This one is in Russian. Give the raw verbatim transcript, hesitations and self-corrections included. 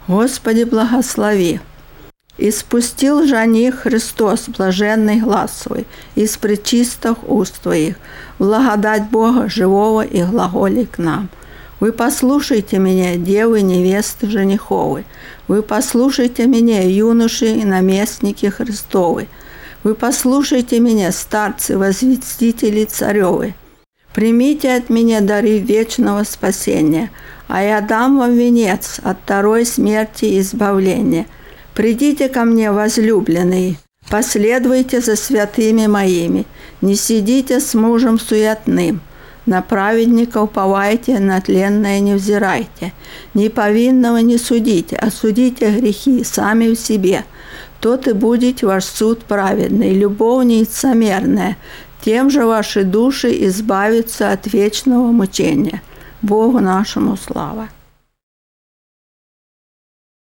Господи, благослови. И спустил жених Христос блаженный глаз свой из пречистых уст твоих, благодать Бога живого и глаголей к нам. Вы послушайте меня, девы, невесты жениховы. Вы послушайте меня, юноши и наместники Христовы. Вы послушайте меня, старцы, возвестители царевы. Примите от меня дары вечного спасения, а я дам вам венец от второй смерти и избавления. Придите ко мне, возлюбленные, последуйте за святыми моими, не сидите с мужем суетным. На праведника уповайте, на тленное не взирайте. Неповинного не судите, а судите грехи сами в себе. Тот и будет ваш суд праведный, любовница мерная. Тем же ваши души избавятся от вечного мучения. Богу нашему слава.